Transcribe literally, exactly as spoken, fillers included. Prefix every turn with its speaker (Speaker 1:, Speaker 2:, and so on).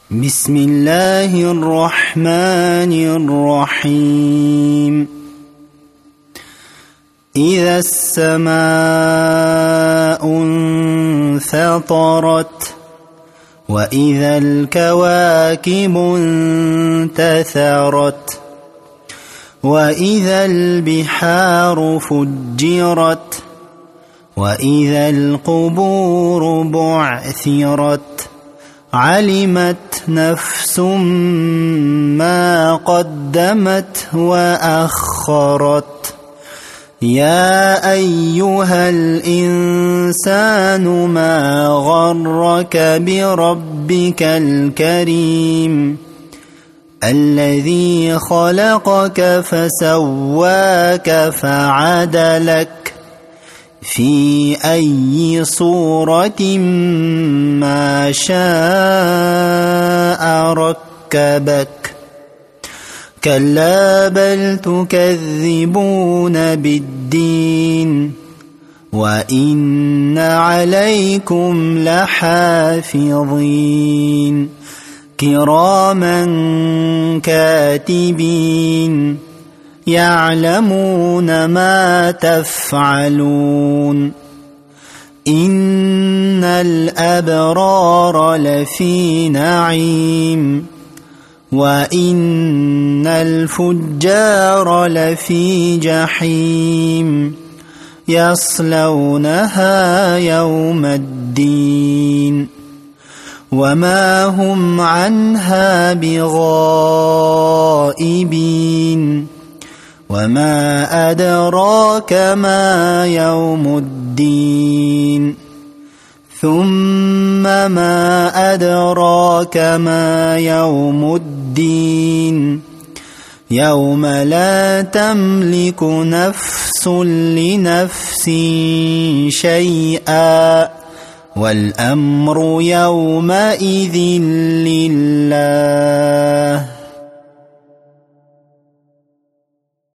Speaker 1: بسم الله الرحمن الرحيم. إذا السماء انفطرت وإذا الكواكب انتثرت وإذا البحار فجرت وإذا القبور بعثرت علمت نفس ما قدمت وأخرت. يا أيها الإنسان ما غرك بربك الكريم الذي خلقك فسواك فعدلك في أي صورة ما شاء ركبك. كلا بل تكذبون بالدين وإن عليكم لحافظين كراما كاتبين يعلمون ما تفعلون. إن الأبرار لفي نعيم وإن الفجار لفي جحيم يصلونها يوم الدين وما هم عنها بغائبين. وما أدراك ما يوم الدين ثم ما أدراك ما يوم الدين يوم لا تملك نفس لنفس شيئا والأمر يومئذ لله.